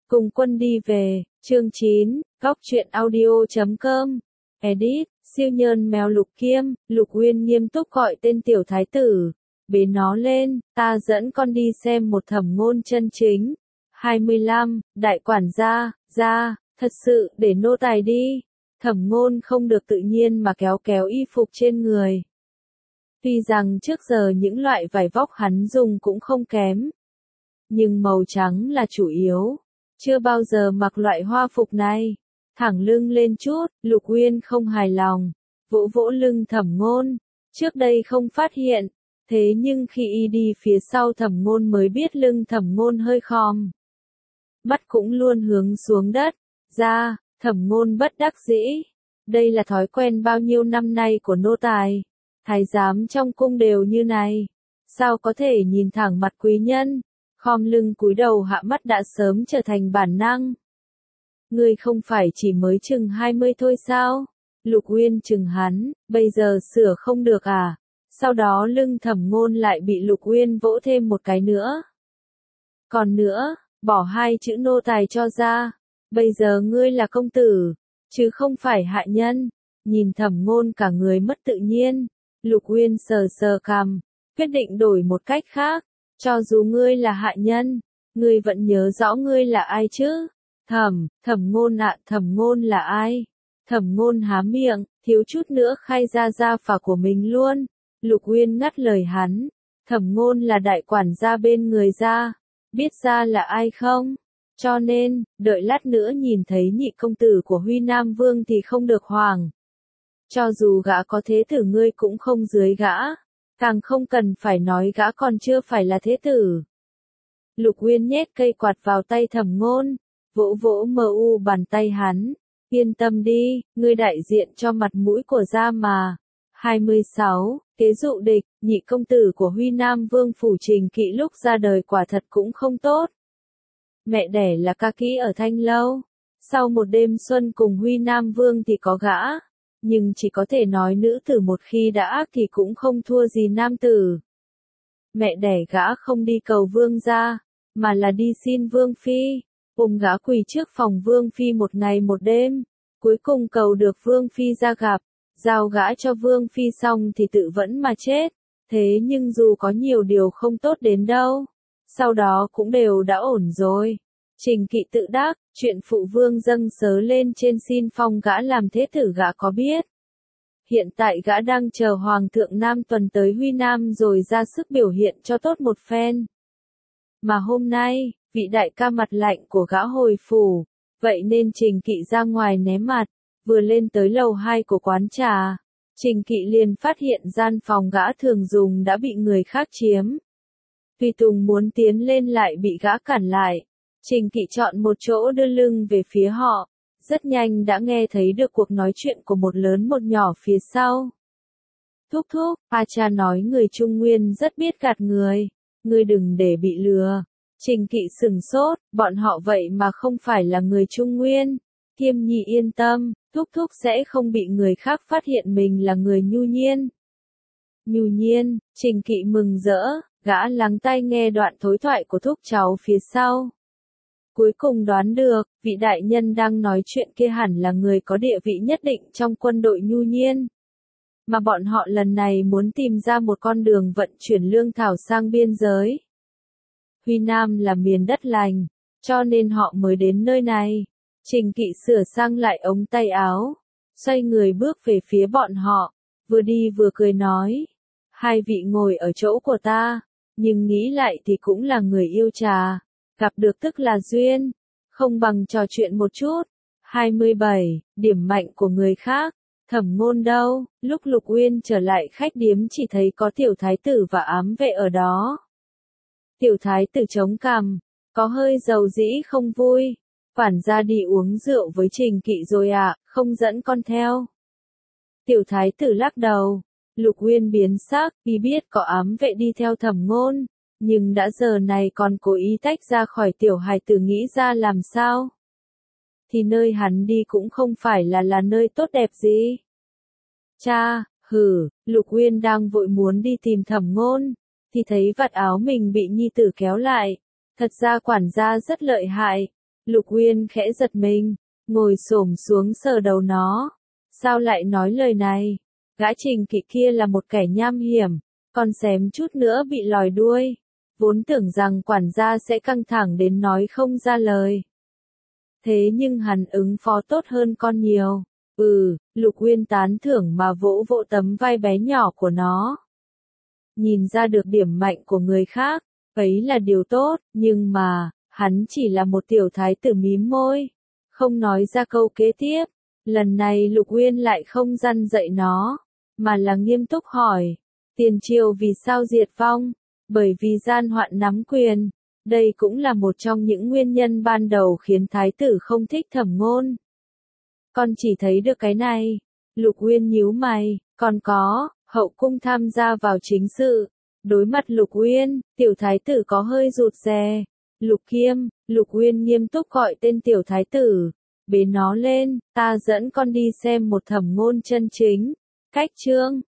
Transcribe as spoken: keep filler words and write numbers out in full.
Cùng quân đi về, chương chín, góc truyện audio chấm com, edit, siêu nhơn mèo Lục Kiêm, Lục Uyên nghiêm túc gọi tên tiểu thái tử, bế nó lên, ta dẫn con đi xem một thẩm ngôn chân chính. hai mươi lăm, đại quản gia, ra, thật sự, để nô tài đi. Thẩm ngôn không được tự nhiên mà kéo kéo y phục trên người. Tuy rằng trước giờ những loại vải vóc hắn dùng cũng không kém, nhưng màu trắng là chủ yếu. Chưa bao giờ mặc loại hoa phục này. Thẳng lưng lên chút, Lục Uyên không hài lòng. Vỗ vỗ lưng thẩm ngôn. Trước đây không phát hiện. Thế nhưng khi y đi phía sau thẩm ngôn mới biết lưng thẩm ngôn hơi khom. Mắt cũng luôn hướng xuống đất. Ra, thẩm ngôn bất đắc dĩ. Đây là thói quen bao nhiêu năm nay của nô tài. Thái giám trong cung đều như này. Sao có thể nhìn thẳng mặt quý nhân? Khom lưng cúi đầu hạ mắt đã sớm trở thành bản năng. Ngươi không phải chỉ mới chừng hai mươi thôi sao? Lục Uyên chừng hắn, bây giờ sửa không được à? Sau đó lưng thẩm ngôn lại bị Lục Uyên vỗ thêm một cái nữa. Còn nữa, bỏ hai chữ nô tài cho ra. Bây giờ ngươi là công tử, chứ không phải hạ nhân. Nhìn thẩm ngôn cả người mất tự nhiên. Lục Uyên sờ sờ cằm, quyết định đổi một cách khác. Cho dù ngươi là hạ nhân, ngươi vẫn nhớ rõ ngươi là ai chứ? Thẩm, thẩm ngôn ạ, thẩm ngôn là ai? Thẩm ngôn há miệng, thiếu chút nữa khai ra gia phả của mình luôn. Lục Uyên ngắt lời hắn. Thẩm ngôn là đại quản gia bên người gia. Biết gia là ai không? Cho nên, đợi lát nữa nhìn thấy nhị công tử của Huy Nam Vương thì không được hoảng. Cho dù gã có thế tử ngươi cũng không dưới gã. Càng không cần phải nói gã còn chưa phải là thế tử. Lục Uyên nhét cây quạt vào tay thẩm ngôn, vỗ vỗ mờ u bàn tay hắn. Yên tâm đi, ngươi đại diện cho mặt mũi của gia mà. hai mươi sáu, kế dụ địch, nhị công tử của Huy Nam Vương phủ Trình Kỵ lúc ra đời quả thật cũng không tốt. Mẹ đẻ là ca kỹ ở Thanh Lâu. Sau một đêm xuân cùng Huy Nam Vương thì có gã. Nhưng chỉ có thể nói nữ tử một khi đã ác thì cũng không thua gì nam tử. Mẹ đẻ gã không đi cầu vương gia, mà là đi xin vương phi, ôm gã quỳ trước phòng vương phi một ngày một đêm, cuối cùng cầu được vương phi ra gặp, giao gã cho vương phi xong thì tự vẫn mà chết. Thế nhưng dù có nhiều điều không tốt đến đâu, sau đó cũng đều đã ổn rồi. Trình Kỵ tự đắc, chuyện phụ vương dâng sớ lên trên xin phong gã làm thế tử gã có biết. Hiện tại gã đang chờ Hoàng thượng Nam tuần tới Huy Nam rồi ra sức biểu hiện cho tốt một phen. Mà hôm nay, vị đại ca mặt lạnh của gã hồi phủ, vậy nên Trình Kỵ ra ngoài né mặt, vừa lên tới lầu hai của quán trà. Trình Kỵ liền phát hiện gian phòng gã thường dùng đã bị người khác chiếm. Tùy Tùng muốn tiến lên lại bị gã cản lại. Trình Kỵ chọn một chỗ đưa lưng về phía họ, rất nhanh đã nghe thấy được cuộc nói chuyện của một lớn một nhỏ phía sau. Thúc thúc, A cha nói người Trung Nguyên rất biết gạt người, ngươi đừng để bị lừa. Trình Kỵ sừng sốt, bọn họ vậy mà không phải là người Trung Nguyên. Kiêm Nhi yên tâm, thúc thúc sẽ không bị người khác phát hiện mình là người Nhu Nhiên. Nhu Nhiên, Trình Kỵ mừng rỡ, gã lắng tai nghe đoạn thối thoại của thúc cháu phía sau. Cuối cùng đoán được, vị đại nhân đang nói chuyện kia hẳn là người có địa vị nhất định trong quân đội Nhu Nhiên. Mà bọn họ lần này muốn tìm ra một con đường vận chuyển lương thảo sang biên giới. Huy Nam là miền đất lành, cho nên họ mới đến nơi này. Trình Kỵ sửa sang lại ống tay áo, xoay người bước về phía bọn họ, vừa đi vừa cười nói. Hai vị ngồi ở chỗ của ta, nhưng nghĩ lại thì cũng là người yêu trà. Gặp được tức là duyên, không bằng trò chuyện một chút. hai mươi bảy, điểm mạnh của người khác. Thẩm ngôn đâu? Lúc Lục Uyên trở lại khách điếm chỉ thấy có tiểu thái tử và ám vệ ở đó. Tiểu thái tử chống cằm, có hơi dầu dĩ không vui. Quản gia đi uống rượu với Trình Kỵ rồi ạ, à, không dẫn con theo. Tiểu thái tử lắc đầu. Lục Uyên biến sắc, y biết có ám vệ đi theo thẩm ngôn. Nhưng đã giờ này còn cố ý tách ra khỏi tiểu hài tử nghĩ ra làm sao? Thì nơi hắn đi cũng không phải là là nơi tốt đẹp gì. Cha, hử, Lục Uyên đang vội muốn đi tìm thẩm ngôn, thì thấy vạt áo mình bị nhi tử kéo lại. Thật ra quản gia rất lợi hại. Lục Uyên khẽ giật mình, ngồi xổm xuống sờ đầu nó. Sao lại nói lời này? Gã Trình Kỵ kia là một kẻ nham hiểm, còn xém chút nữa bị lòi đuôi. Vốn tưởng rằng quản gia sẽ căng thẳng đến nói không ra lời. Thế nhưng hắn ứng phó tốt hơn con nhiều. Ừ, Lục Uyên tán thưởng mà vỗ vỗ tấm vai bé nhỏ của nó. Nhìn ra được điểm mạnh của người khác, ấy là điều tốt, nhưng mà, hắn chỉ là một tiểu thái tử mím môi, không nói ra câu kế tiếp. Lần này Lục Uyên lại không răn dạy nó, mà là nghiêm túc hỏi, tiền triều vì sao diệt vong? Bởi vì gian hoạn nắm quyền. Đây cũng là một trong những nguyên nhân ban đầu khiến thái tử không thích Thẩm Ngôn. Con chỉ thấy được cái này. Lục Uyên nhíu mày, còn có, hậu cung tham gia vào chính sự. Đối mặt Lục Uyên, tiểu thái tử có hơi rụt rè. Lục Kiêm, Lục Uyên nghiêm túc gọi tên tiểu thái tử. Bế nó lên, ta dẫn con đi xem một Thẩm Ngôn chân chính. Cách chương